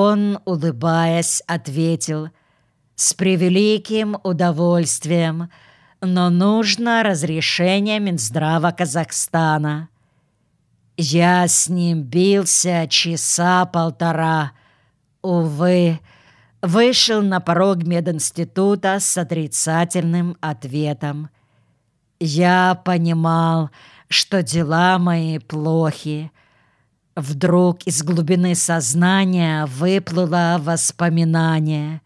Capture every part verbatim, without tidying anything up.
Он, улыбаясь, ответил: «С превеликим удовольствием, но нужно разрешение Минздрава Казахстана». Я с ним бился часа полтора. Увы, вышел на порог мединститута с отрицательным ответом. Я понимал, что дела мои плохи. Вдруг из глубины сознания выплыло воспоминание.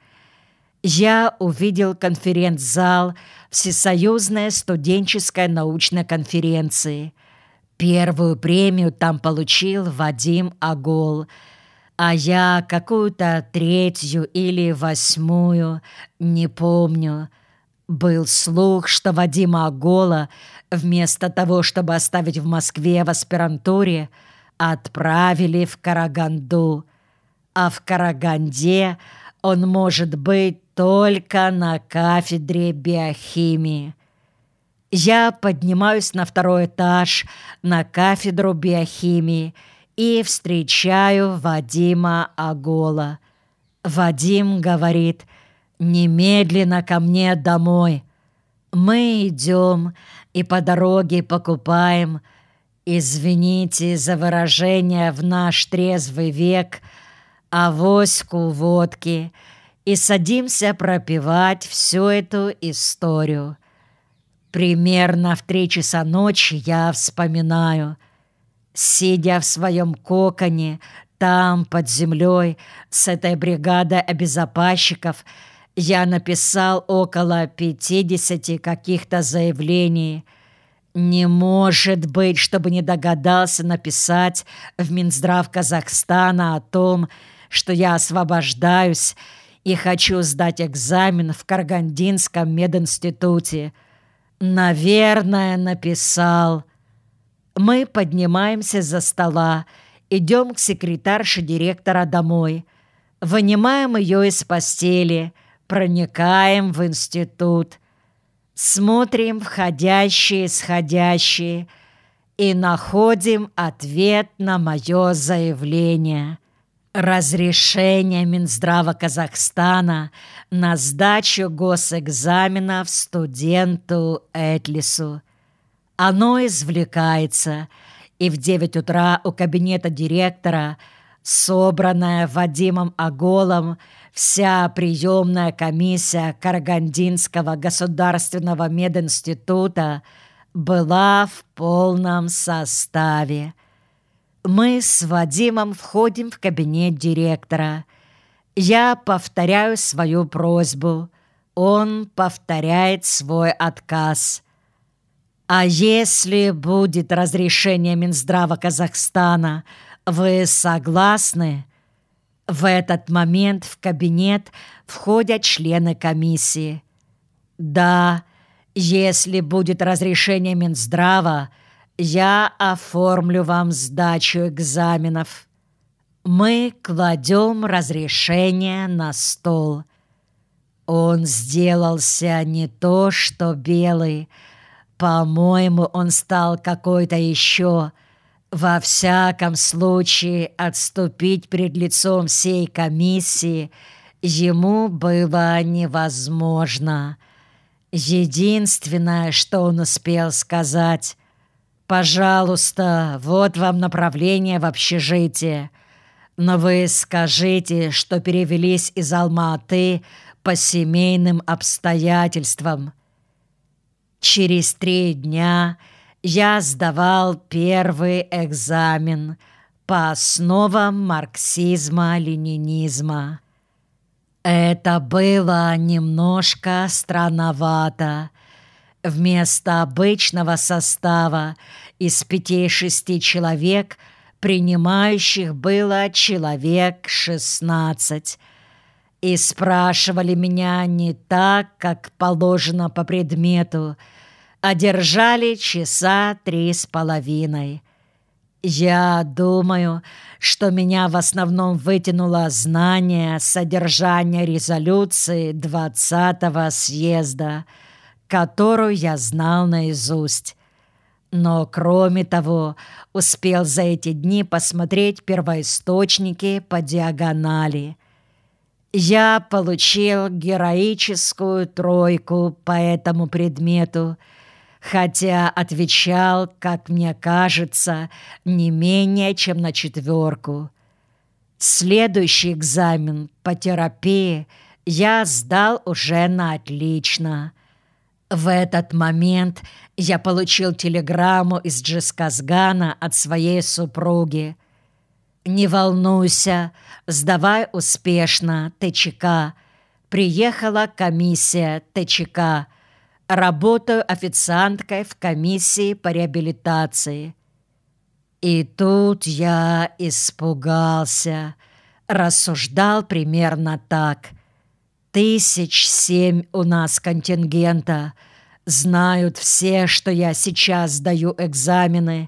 Я увидел конференц-зал Всесоюзной студенческой научной конференции. Первую премию там получил Вадим Огол, а я какую-то третью или восьмую, не помню. Был слух, что Вадима Огола вместо того, чтобы оставить в Москве в аспирантуре, отправили в Караганду, а в Караганде он может быть только на кафедре биохимии. Я поднимаюсь на второй этаж на кафедру биохимии и встречаю Вадима Огола. Вадим говорит: «Немедленно ко мне домой». Мы идем и по дороге покупаем, извините за выражение в наш трезвый век, авоську водки и садимся пропевать всю эту историю. Примерно в три часа ночи я вспоминаю, сидя в своем коконе, там, под землей, с этой бригадой обезопасчиков, я написал около пятидесяти каких-то заявлений. Не может быть, чтобы не догадался написать в Минздрав Казахстана о том, что я освобождаюсь и хочу сдать экзамен в Карагандинском мединституте. Наверное, написал. Мы поднимаемся из-за стола, идем к секретарше директора домой, вынимаем ее из постели, проникаем в институт, смотрим входящие, исходящие и находим ответ на мое заявление. Разрешение Минздрава Казахстана на сдачу госэкзаменов студенту Этлису. Оно извлекается, и в девять утра у кабинета директора, собранная Вадимом Оголом, вся приемная комиссия Карагандинского государственного мединститута была в полном составе. Мы с Вадимом входим в кабинет директора. Я повторяю свою просьбу. Он повторяет свой отказ. «А если будет разрешение Минздрава Казахстана, вы согласны?» В этот момент в кабинет входят члены комиссии. «Да, если будет разрешение Минздрава, я оформлю вам сдачу экзаменов». Мы кладем разрешение на стол. Он сделался не то что белый. По-моему, он стал какой-то еще. Во всяком случае, отступить перед лицом всей комиссии ему было невозможно. Единственное, что он успел сказать: «Пожалуйста, вот вам направление в общежитие. Но вы скажите, что перевелись из Алма-Аты по семейным обстоятельствам». Через три дня я сдавал первый экзамен по основам марксизма-ленинизма. Это было немножко странновато. Вместо обычного состава из пяти-шести человек принимающих было человек шестнадцать. И спрашивали меня не так, как положено по предмету, а держали часа три с половиной. Я думаю, что меня в основном вытянуло знание содержания резолюции двадцатого съезда, которую я знал наизусть. но, кроме того, успел за эти дни посмотреть первоисточники по диагонали. Я получил героическую тройку по этому предмету, хотя отвечал, как мне кажется, не менее чем на четверку. Следующий экзамен по терапии я сдал уже на отлично. В этот момент я получил телеграмму из Джисказгана от своей супруги. «Не волнуйся, сдавай успешно, ТЧК. Приехала комиссия ТЧК. Работаю официанткой в комиссии по реабилитации». И тут я испугался, рассуждал примерно так. Тысяч семь у нас контингента. Знают все, что я сейчас сдаю экзамены.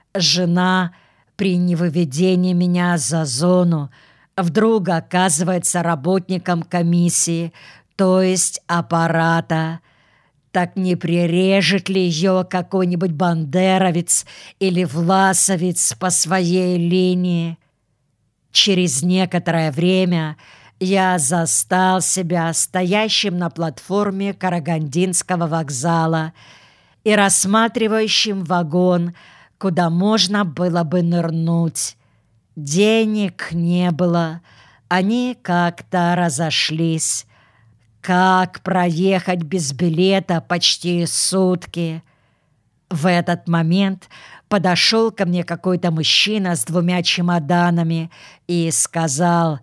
Жена при невыведении меня за зону вдруг оказывается работником комиссии, то есть аппарата. Так не прирежет ли ее какой-нибудь бандеровец или власовец по своей линии? Через некоторое время я застал себя стоящим на платформе Карагандинского вокзала и рассматривающим вагон, куда можно было бы нырнуть. Денег не было, они как-то разошлись. Как проехать без билета почти сутки? В этот момент подошел ко мне какой-то мужчина с двумя чемоданами и сказал: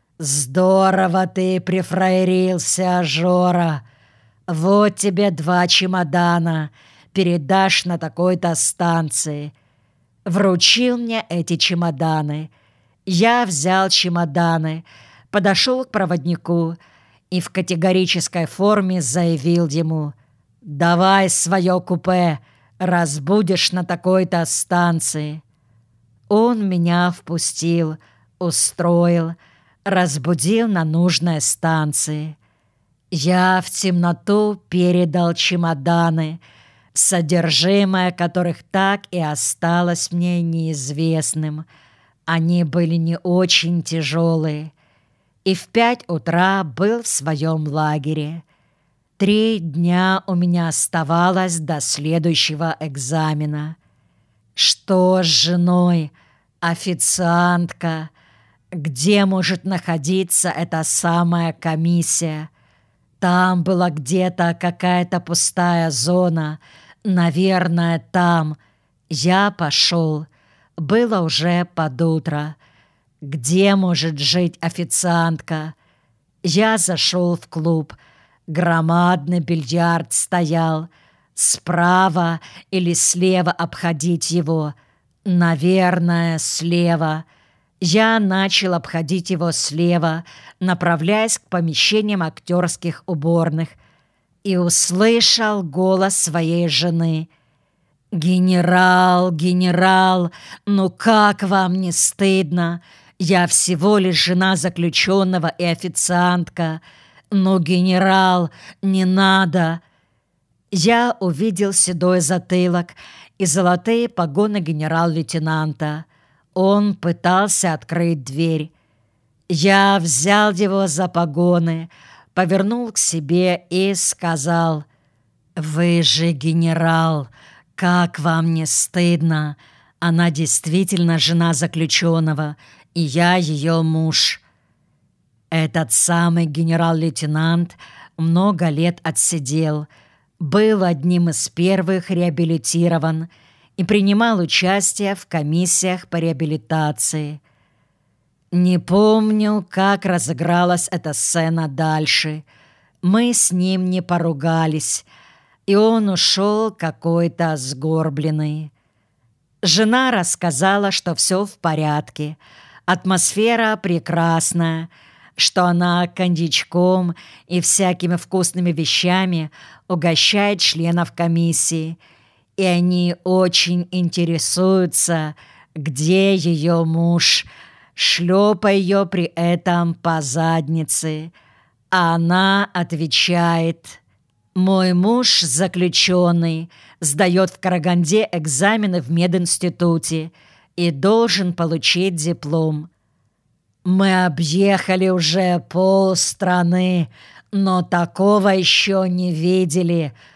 «Здорово ты прифраерился, Жора. Вот тебе два чемодана, передашь на такой-то станции». Вручил мне эти чемоданы. Я взял чемоданы, подошел к проводнику и в категорической форме заявил ему: «Давай свое купе, разбудишь на такой-то станции». Он меня впустил, устроил, разбудил на нужной станции. Я в темноту передал чемоданы, содержимое которых так и осталось мне неизвестным. Они были не очень тяжелые. И в пять утра был в своем лагере. Три дня у меня оставалось до следующего экзамена. Что с женой? Официантка. Где может находиться эта самая комиссия? Там была где-то какая-то пустая зона. Наверное, там. Я пошел. Было уже под утро. Где может жить официантка? Я зашел в клуб. Громадный бильярд стоял. Справа или слева обходить его? Наверное, слева. Я начал обходить его слева, направляясь к помещениям актерских уборных, и услышал голос своей жены. «Генерал, генерал, ну как вам не стыдно? Я всего лишь жена заключенного и официантка. Ну, генерал, не надо!» Я увидел седой затылок и золотые погоны генерал-лейтенанта. Он пытался открыть дверь. Я взял его за погоны, повернул к себе и сказал: «Вы же генерал, как вам не стыдно? Она действительно жена заключенного, и я ее муж». Этот самый генерал-лейтенант много лет отсидел, был одним из первых реабилитирован и принимал участие в комиссиях по реабилитации. Не помню, как разыгралась эта сцена дальше. Мы с ним не поругались, и он ушел какой-то сгорбленный. Жена рассказала, что все в порядке, атмосфера прекрасная, что она коньячком и всякими вкусными вещами угощает членов комиссии, и они очень интересуются, где ее муж, шлепая ее при этом по заднице. А она отвечает: Мой муж заключенный, сдает в Караганде экзамены в мединституте и должен получить диплом. Мы объехали уже полстраны, но такого еще не видели,